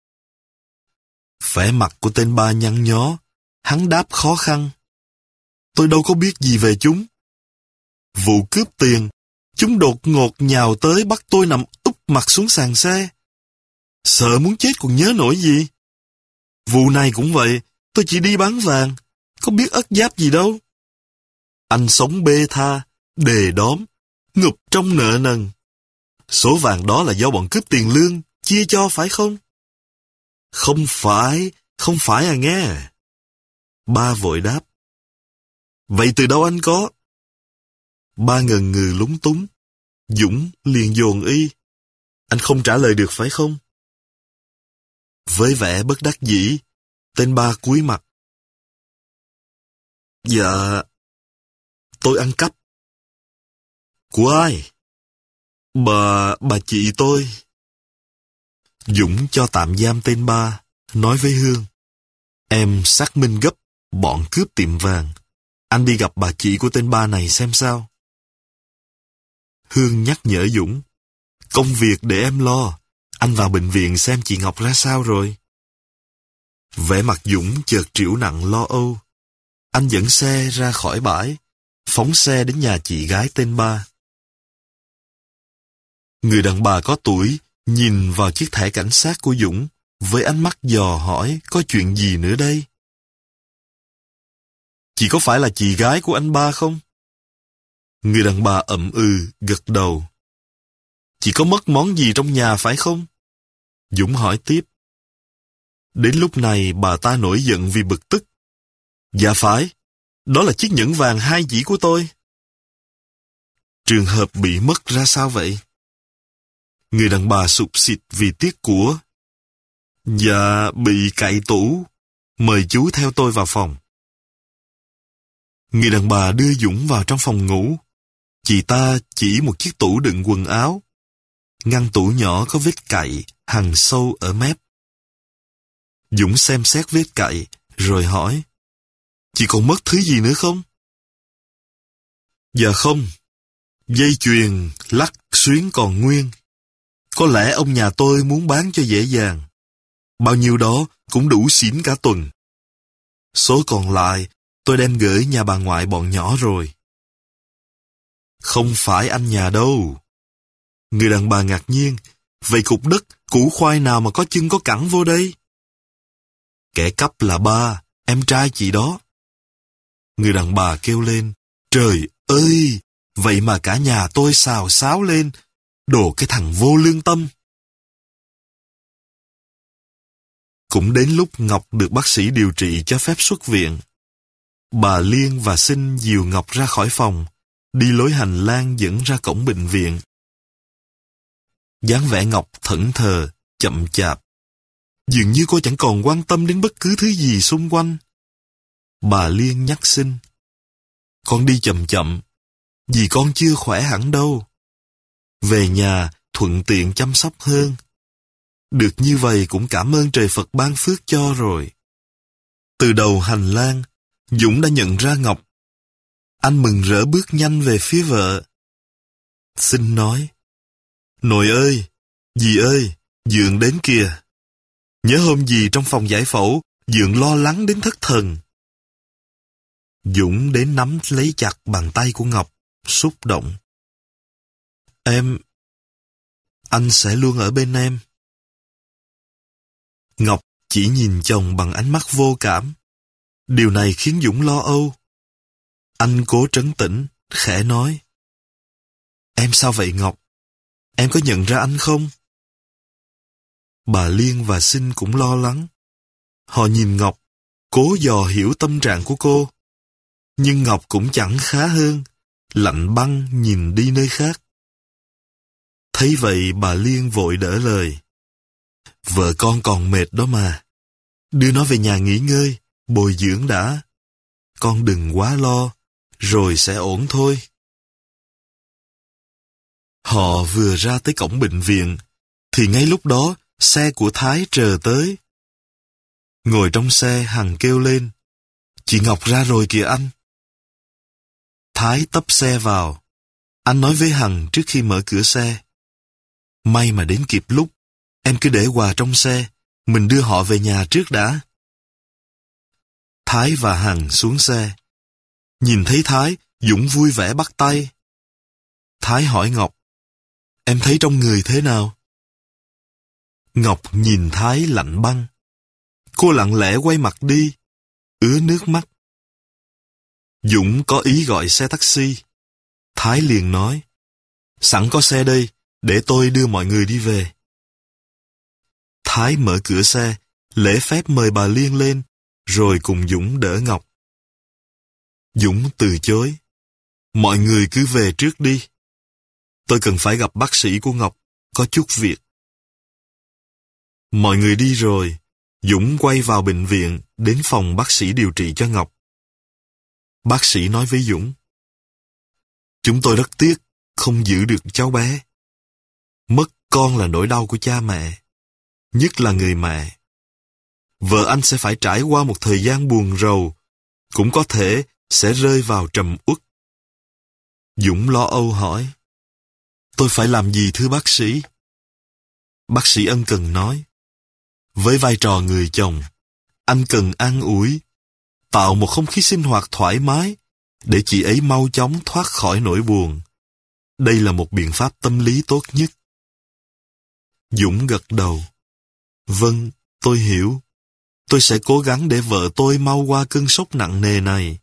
Vẻ mặt của tên ba nhăn nhó, hắn đáp khó khăn. Tôi đâu có biết gì về chúng. Vụ cướp tiền, chúng đột ngột nhào tới bắt tôi nằm úp mặt xuống sàn xe. Sợ muốn chết còn nhớ nổi gì. Vụ này cũng vậy, tôi chỉ đi bán vàng, có biết ất giáp gì đâu. Anh sống bê tha, đề đóm, ngụp trong nợ nần. Số vàng đó là do bọn cướp tiền lương, chia cho phải không? Không phải, không phải à nghe. Ba vội đáp. Vậy từ đâu anh có? Ba ngần ngừ lúng túng. Dũng liền dồn y. Anh không trả lời được phải không? Với vẻ bất đắc dĩ, tên ba cúi mặt. Dạ, tôi ăn cắp. Của ai? Bà, bà chị tôi. Dũng cho tạm giam tên ba, nói với Hương. Em xác minh gấp bọn cướp tiệm vàng. Anh đi gặp bà chị của tên ba này xem sao. Hương nhắc nhở Dũng. Công việc để em lo. Anh vào bệnh viện xem chị Ngọc ra sao rồi. Vẻ mặt Dũng chợt trĩu nặng lo âu. Anh dẫn xe ra khỏi bãi, phóng xe đến nhà chị gái tên ba. Người đàn bà có tuổi nhìn vào chiếc thẻ cảnh sát của Dũng với ánh mắt dò hỏi có chuyện gì nữa đây. Chị có phải là chị gái của anh ba không? Người đàn bà ậm ừ, gật đầu. Chị có mất món gì trong nhà phải không? Dũng hỏi tiếp. Đến lúc này bà ta nổi giận vì bực tức. Dạ phải, đó là chiếc nhẫn vàng hai chỉ của tôi. Trường hợp bị mất ra sao vậy? Người đàn bà sụp xịt vì tiếc của. Dạ, bị cậy tủ. Mời chú theo tôi vào phòng. Người đàn bà đưa Dũng vào trong phòng ngủ. Chị ta chỉ một chiếc tủ đựng quần áo. Ngăn tủ nhỏ có vết cậy, hằn sâu ở mép. Dũng xem xét vết cậy, rồi hỏi. Chị còn mất thứ gì nữa không? Dạ không. Dây chuyền, lắc, xuyến còn nguyên. Có lẽ ông nhà tôi muốn bán cho dễ dàng. Bao nhiêu đó cũng đủ xỉn cả tuần. Số còn lại tôi đem gửi nhà bà ngoại bọn nhỏ rồi. Không phải anh nhà đâu. Người đàn bà ngạc nhiên. Vậy cục đất, củ khoai nào mà có chân có cẳng vô đây? Kẻ cắp là ba, em trai chị đó. Người đàn bà kêu lên. Trời ơi, vậy mà cả nhà tôi xào xáo lên. Đồ cái thằng vô lương tâm. Cũng đến lúc Ngọc được bác sĩ điều trị cho phép xuất viện. Bà Liên và Sinh dìu Ngọc ra khỏi phòng, đi lối hành lang dẫn ra cổng bệnh viện. Dáng vẻ Ngọc thẫn thờ, chậm chạp. Dường như cô chẳng còn quan tâm đến bất cứ thứ gì xung quanh. Bà Liên nhắc Sinh. Con đi chậm chậm, vì con chưa khỏe hẳn đâu. Về nhà thuận tiện chăm sóc hơn. Được như vậy cũng cảm ơn trời Phật ban phước cho rồi. Từ đầu hành lang, Dũng đã nhận ra Ngọc. Anh mừng rỡ bước nhanh về phía vợ. Sinh nói. Nội ơi, dì ơi, Dượng đến kìa. Nhớ hôm dì trong phòng giải phẫu, Dượng lo lắng đến thất thần. Dũng đến nắm lấy chặt bàn tay của Ngọc, xúc động. Em, anh sẽ luôn ở bên em. Ngọc chỉ nhìn chồng bằng ánh mắt vô cảm. Điều này khiến Dũng lo âu. Anh cố trấn tĩnh, khẽ nói. Em sao vậy Ngọc? Em có nhận ra anh không? Bà Liên và Sinh cũng lo lắng. Họ nhìn Ngọc, cố dò hiểu tâm trạng của cô. Nhưng Ngọc cũng chẳng khá hơn, lạnh băng nhìn đi nơi khác. Thấy vậy bà Liên vội đỡ lời. Vợ con còn mệt đó mà. Đưa nó về nhà nghỉ ngơi, bồi dưỡng đã. Con đừng quá lo, rồi sẽ ổn thôi. Họ vừa ra tới cổng bệnh viện, thì ngay lúc đó xe của Thái chờ tới. Ngồi trong xe, Hằng kêu lên. Chị Ngọc ra rồi kìa anh. Thái tấp xe vào. Anh nói với Hằng trước khi mở cửa xe. May mà đến kịp lúc. Em cứ để quà trong xe. Mình đưa họ về nhà trước đã. Thái và Hằng xuống xe. Nhìn thấy Thái, Dũng vui vẻ bắt tay. Thái hỏi Ngọc. Em thấy trong người thế nào? Ngọc nhìn Thái lạnh băng. Cô lặng lẽ quay mặt đi, ứa nước mắt. Dũng có ý gọi xe taxi. Thái liền nói. Sẵn có xe đây, để tôi đưa mọi người đi về. Thái mở cửa xe, lễ phép mời bà Liên lên, rồi cùng Dũng đỡ Ngọc. Dũng từ chối. Mọi người cứ về trước đi. Tôi cần phải gặp bác sĩ của Ngọc, có chút việc. Mọi người đi rồi, Dũng quay vào bệnh viện, đến phòng bác sĩ điều trị cho Ngọc. Bác sĩ nói với Dũng. Chúng tôi rất tiếc, không giữ được cháu bé. Mất con là nỗi đau của cha mẹ, nhất là người mẹ. Vợ anh sẽ phải trải qua một thời gian buồn rầu, cũng có thể sẽ rơi vào trầm uất. Dũng lo âu hỏi. Tôi phải làm gì thưa bác sĩ? Bác sĩ ân cần nói. Với vai trò người chồng, anh cần an ủi, tạo một không khí sinh hoạt thoải mái, để chị ấy mau chóng thoát khỏi nỗi buồn. Đây là một biện pháp tâm lý tốt nhất. Dũng gật đầu. Vâng, tôi hiểu. Tôi sẽ cố gắng để vợ tôi mau qua cơn sốc nặng nề này.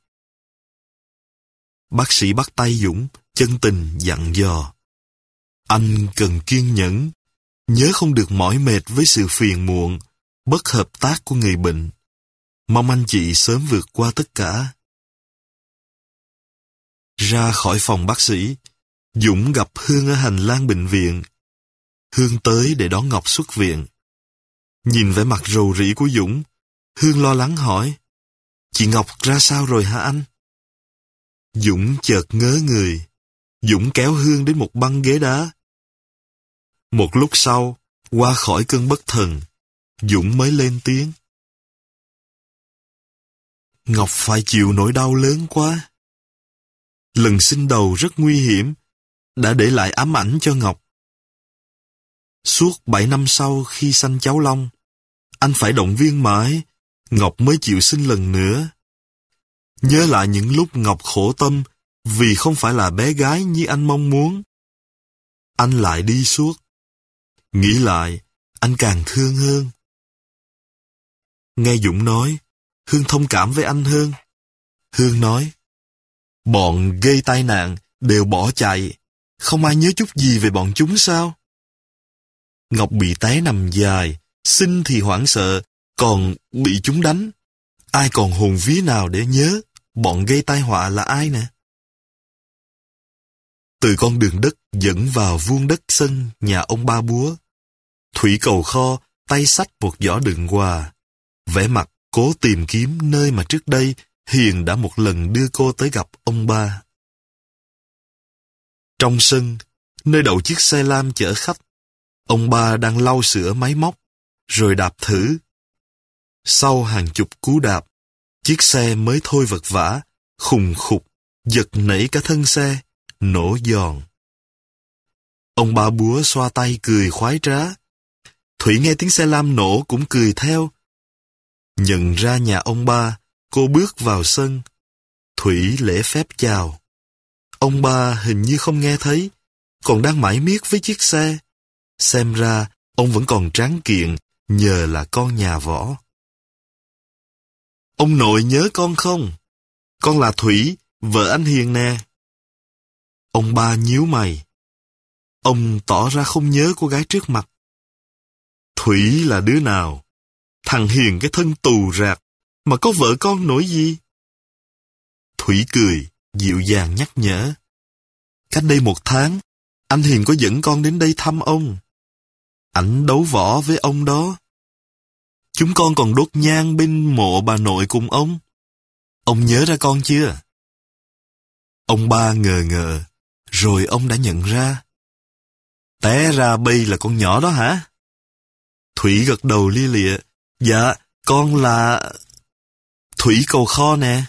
Bác sĩ bắt tay Dũng, chân tình dặn dò. Anh cần kiên nhẫn, nhớ không được mỏi mệt với sự phiền muộn, bất hợp tác của người bệnh. Mong anh chị sớm vượt qua tất cả. Ra khỏi phòng bác sĩ, Dũng gặp Hương ở hành lang bệnh viện. Hương tới để đón Ngọc xuất viện. Nhìn vẻ mặt rầu rĩ của Dũng, Hương lo lắng hỏi. Chị Ngọc ra sao rồi hả anh? Dũng chợt ngớ người. Dũng kéo Hương đến một băng ghế đá. Một lúc sau, qua khỏi cơn bất thần, Dũng mới lên tiếng. Ngọc phải chịu nỗi đau lớn quá. Lần sinh đầu rất nguy hiểm, đã để lại ám ảnh cho Ngọc. Suốt bảy năm sau khi sanh cháu Long, anh phải động viên mãi, Ngọc mới chịu sinh lần nữa. Nhớ lại những lúc Ngọc khổ tâm vì không phải là bé gái như anh mong muốn. Anh lại đi suốt. Nghĩ lại, anh càng thương hơn. Nghe Dũng nói, Hương thông cảm với anh hơn. Hương nói, bọn gây tai nạn đều bỏ chạy, không ai nhớ chút gì về bọn chúng sao? Ngọc bị té nằm dài, Sinh thì hoảng sợ, còn bị chúng đánh. Ai còn hồn vía nào để nhớ bọn gây tai họa là ai nè? Từ con đường đất dẫn vào vuông đất sân nhà ông Ba Búa, Thủy cầu kho tay xách một giỏ đựng quà, vẻ mặt cố tìm kiếm nơi mà trước đây Hiền đã một lần đưa cô tới gặp ông Ba. Trong sân, nơi đậu chiếc xe lam chở khách, ông Ba đang lau sửa máy móc, rồi đạp thử. Sau hàng chục cú đạp, chiếc xe mới thôi vật vã, khùng khục, giật nảy cả thân xe, nổ giòn. Ông Ba Búa xoa tay cười khoái trá. Thủy nghe tiếng xe lam nổ cũng cười theo. Nhận ra nhà ông Ba, cô bước vào sân. Thủy lễ phép chào. Ông Ba hình như không nghe thấy, còn đang mải miết với chiếc xe. Xem ra, ông vẫn còn tráng kiện, nhờ là con nhà võ. Ông nội nhớ con không? Con là Thủy, vợ anh Hiền nè. Ông ba nhíu mày. Ông tỏ ra không nhớ cô gái trước mặt. Thủy là đứa nào? Thằng Hiền cái thân tù rạc, mà có vợ con nổi gì? Thủy cười, dịu dàng nhắc nhở. Cách đây một tháng, anh Hiền có dẫn con đến đây thăm ông. Ảnh đấu võ với ông đó. Chúng con còn đốt nhang bên mộ bà nội cùng ông. Ông nhớ ra con chưa? Ông ba ngờ ngợ, rồi ông đã nhận ra. Té ra bây là con nhỏ đó hả? Thủy gật đầu lia lịa. Dạ, con là... Thủy Cầu Kho nè.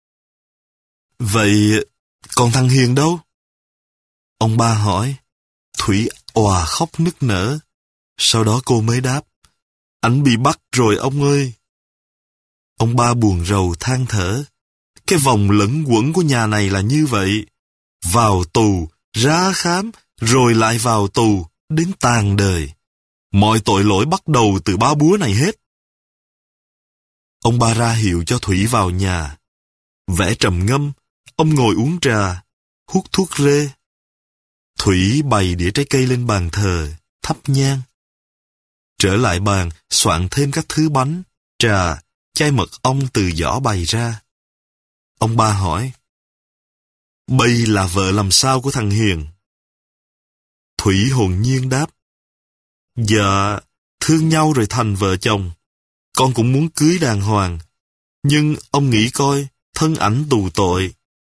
Vậy, còn thằng Hiền đâu? Ông ba hỏi. Thủy òa khóc nức nở. Sau đó cô mới đáp. Anh bị bắt rồi ông ơi. Ông ba buồn rầu than thở. Cái vòng lẫn quẩn của nhà này là như vậy. Vào tù, ra khám, rồi lại vào tù, đến tàn đời. Mọi tội lỗi bắt đầu từ ba búa này hết. Ông ba ra hiệu cho Thủy vào nhà. Vẻ trầm ngâm, ông ngồi uống trà, hút thuốc rê. Thủy bày đĩa trái cây lên bàn thờ, thắp nhang. Trở lại bàn, soạn thêm các thứ bánh, trà, chai mật ong từ giỏ bày ra. Ông ba hỏi. Bây là vợ làm sao của thằng Hiền? Thủy hồn nhiên đáp. Dạ, thương nhau rồi thành vợ chồng. Con cũng muốn cưới đàng hoàng. Nhưng ông nghĩ coi, thân ảnh tù tội.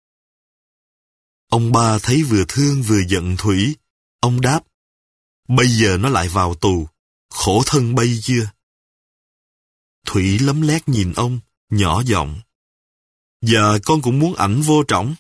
Ông ba thấy vừa thương vừa giận Thủy. Ông đáp. Bây giờ nó lại vào tù. Khổ thân bây chưa? Thủy lấm lét nhìn ông, nhỏ giọng. Giờ con cũng muốn ảnh vô trỏng.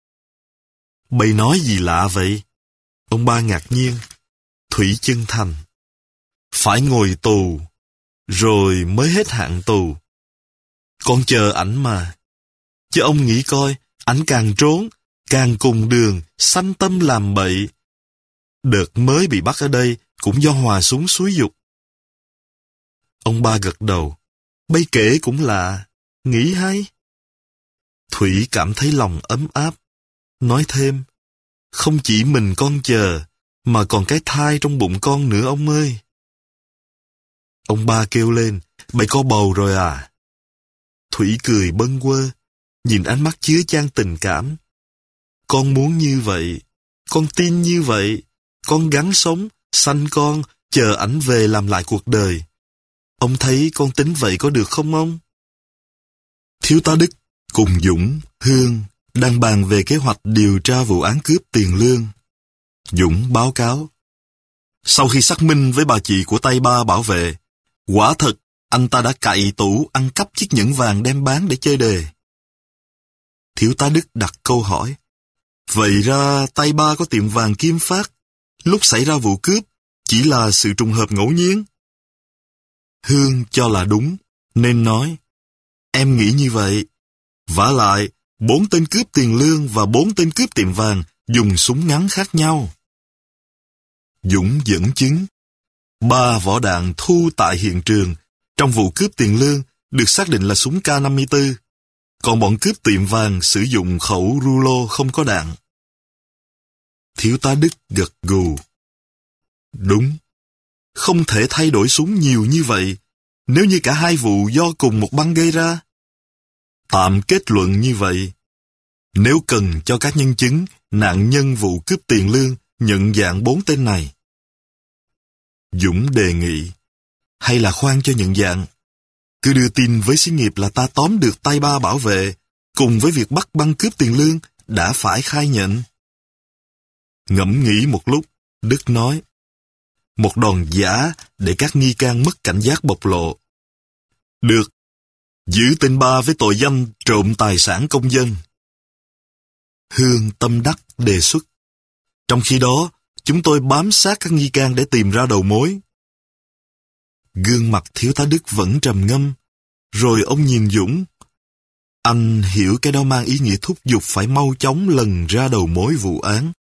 Bây nói gì lạ vậy? Ông ba ngạc nhiên. Thủy chân thành. Phải ngồi tù, rồi mới hết hạn tù. Con chờ ảnh mà. Chứ ông nghĩ coi, ảnh càng trốn, càng cùng đường, sanh tâm làm bậy. Đợt mới bị bắt ở đây cũng do Hòa súng xúi giục. Ông ba gật đầu. Bây kể cũng lạ, nghĩ hay. Thủy cảm thấy lòng ấm áp. Nói thêm, không chỉ mình con chờ, mà còn cái thai trong bụng con nữa ông ơi. Ông ba kêu lên, bây có bầu rồi à? Thủy cười bâng quơ, nhìn ánh mắt chứa chan tình cảm. Con muốn như vậy, con tin như vậy, con gắng sống, sanh con, chờ ảnh về làm lại cuộc đời. Ông thấy con tính vậy có được không ông? Thiếu tá Đức cùng Dũng, Hương đang bàn về kế hoạch điều tra vụ án cướp tiền lương. Dũng báo cáo. Sau khi xác minh với bà chị của tay ba bảo vệ, quả thật anh ta đã cậy tủ ăn cắp chiếc nhẫn vàng đem bán để chơi đề. Thiếu tá Đức đặt câu hỏi. Vậy ra tay ba có tiệm vàng Kim Phát, lúc xảy ra vụ cướp chỉ là sự trùng hợp ngẫu nhiên? Hương cho là đúng, nên nói. Em nghĩ như vậy. Vả lại, bốn tên cướp tiền lương và bốn tên cướp tiệm vàng dùng súng ngắn khác nhau. Dũng dẫn chứng. Ba vỏ đạn thu tại hiện trường trong vụ cướp tiền lương được xác định là súng K năm mươi tư, còn bọn cướp tiệm vàng sử dụng khẩu rulo không có đạn. Thiếu tá Đức gật gù. Đúng, không thể thay đổi súng nhiều như vậy nếu như cả hai vụ do cùng một băng gây ra. Tạm kết luận như vậy. Nếu cần cho các nhân chứng, nạn nhân vụ cướp tiền lương nhận dạng bốn tên này. Dũng đề nghị, hay là khoan cho nhận dạng. Cứ đưa tin với xí nghiệp là ta tóm được tay ba bảo vệ, cùng với việc bắt băng cướp tiền lương, đã phải khai nhận. Ngẫm nghĩ một lúc, Đức nói, một đòn giả để các nghi can mất cảnh giác bộc lộ. Được, giữ tên ba với tội danh trộm tài sản công dân. Hương tâm đắc đề xuất. Trong khi đó, chúng tôi bám sát các nghi can để tìm ra đầu mối. Gương mặt thiếu tá Đức vẫn trầm ngâm, rồi ông nhìn Dũng. Anh hiểu cái đó mang ý nghĩa thúc giục phải mau chóng lần ra đầu mối vụ án.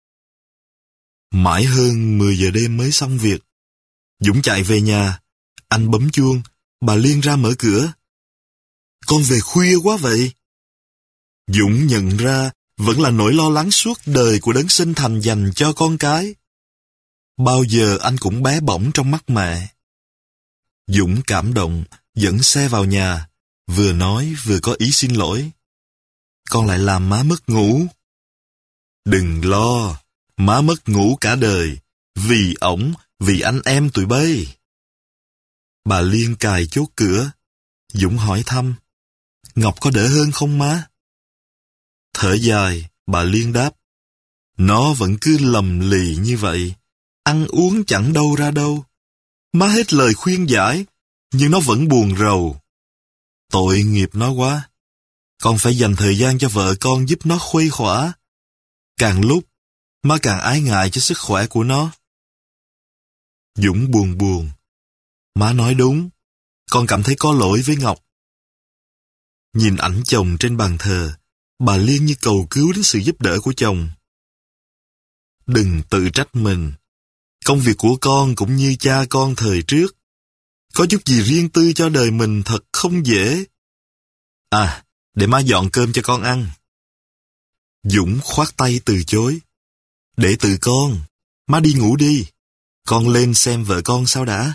Mãi hơn mười giờ đêm mới xong việc. Dũng chạy về nhà, anh bấm chuông, bà Liên ra mở cửa. con về khuya quá vậy. Dũng nhận ra vẫn là nỗi lo lắng suốt đời của đấng sinh thành dành cho con cái. Bao giờ anh cũng bé bỏng trong mắt mẹ. Dũng cảm động, dẫn xe vào nhà, vừa nói vừa có ý xin lỗi. Con lại làm má mất ngủ. Đừng lo, má mất ngủ cả đời, vì ổng, vì anh em tụi bay. Bà Liên cài chốt cửa. Dũng hỏi thăm, Ngọc có đỡ hơn không má? Thở dài, bà Liên đáp, nó vẫn cứ lầm lì như vậy, ăn uống chẳng đâu ra đâu. Má hết lời khuyên giải, nhưng nó vẫn buồn rầu. Tội nghiệp nó quá. Con phải dành thời gian cho vợ con giúp nó khuây khỏa. Càng lúc, má càng ái ngại cho sức khỏe của nó. Dũng buồn buồn. Má nói đúng, con cảm thấy có lỗi với Ngọc. Nhìn ảnh chồng trên bàn thờ, bà Liên như cầu cứu đến sự giúp đỡ của chồng. Đừng tự trách mình. Công việc của con cũng như cha con thời trước. Có chút gì riêng tư cho đời mình thật không dễ. À, để má dọn cơm cho con ăn. Dũng khoát tay từ chối. Để từ con, má đi ngủ đi. Con lên xem vợ con sao đã.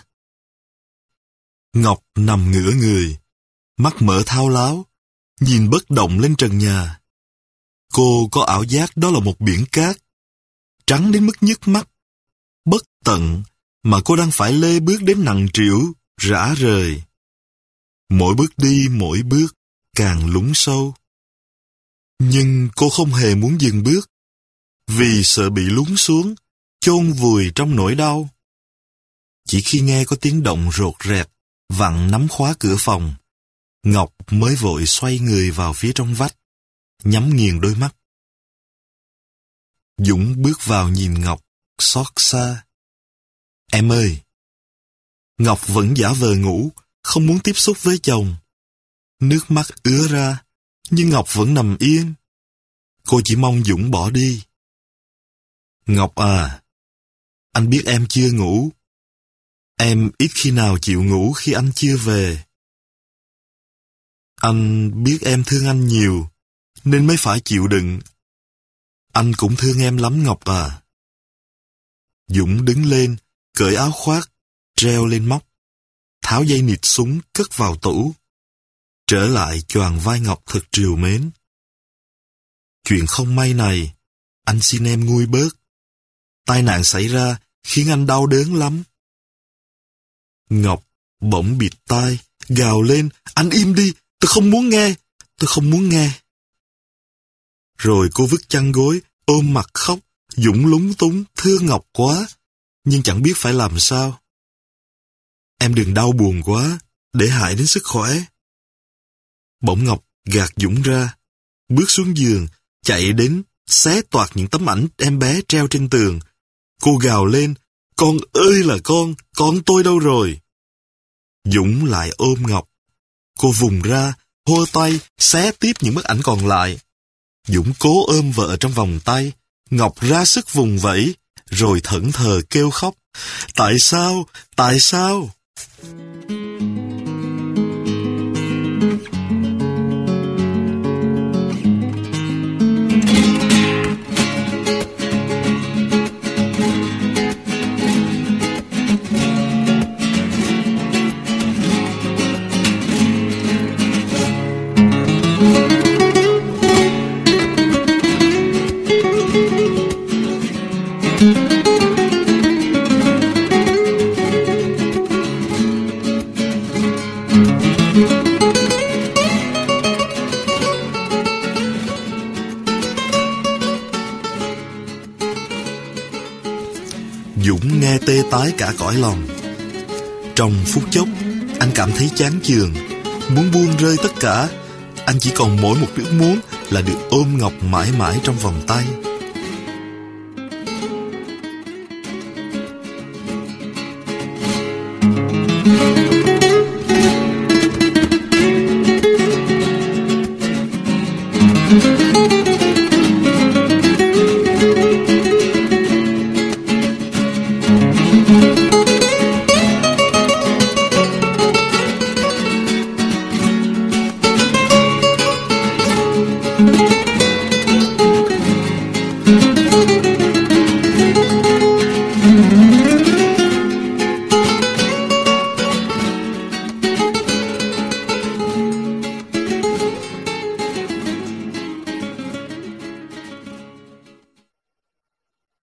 Ngọc nằm ngửa người, mắt mở thao láo, nhìn bất động lên trần nhà. Cô có ảo giác đó là một biển cát, trắng đến mức nhức mắt, bất tận mà cô đang phải lê bước đến nặng trĩu, rã rời. Mỗi bước đi mỗi bước càng lún sâu. Nhưng cô không hề muốn dừng bước, vì sợ bị lún xuống, chôn vùi trong nỗi đau. Chỉ khi nghe có tiếng động rột rẹt, vặn nắm khóa cửa phòng, Ngọc mới vội xoay người vào phía trong vách, nhắm nghiền đôi mắt. Dũng bước vào nhìn Ngọc, xót xa. Em ơi! Ngọc vẫn giả vờ ngủ, không muốn tiếp xúc với chồng. Nước mắt ứa ra, nhưng Ngọc vẫn nằm yên. Cô chỉ mong Dũng bỏ đi. Ngọc à, anh biết em chưa ngủ. Em ít khi nào chịu ngủ khi anh chưa về. Anh biết em thương anh nhiều, nên mới phải chịu đựng. Anh cũng thương em lắm Ngọc à. Dũng đứng lên, cởi áo khoác, treo lên móc, tháo dây nịt súng cất vào tủ. Trở lại choàng vai Ngọc thật trìu mến. Chuyện không may này, anh xin em nguôi bớt. Tai nạn xảy ra khiến anh đau đớn lắm. Ngọc bỗng bịt tai, gào lên, anh im đi, tôi không muốn nghe, tôi không muốn nghe. Rồi cô vứt chăn gối, ôm mặt khóc. Dũng lúng túng, thương Ngọc quá, nhưng chẳng biết phải làm sao. Em đừng đau buồn quá, để hại đến sức khỏe. Bỗng Ngọc gạt Dũng ra, bước xuống giường, chạy đến, xé toạc những tấm ảnh em bé treo trên tường. Cô gào lên, con ơi là con, con tôi đâu rồi? Dũng lại ôm Ngọc. Cô vùng ra, hô tay, xé tiếp những bức ảnh còn lại. Dũng cố ôm vợ trong vòng tay. Ngọc ra sức vùng vẫy, rồi thẫn thờ kêu khóc. Tại sao? Tại sao? Dũng nghe tê tái cả cõi lòng. Trong phút chốc, anh cảm thấy chán chường, muốn buông rơi tất cả. Anh chỉ còn mỗi một ước muốn là được ôm Ngọc mãi mãi trong vòng tay.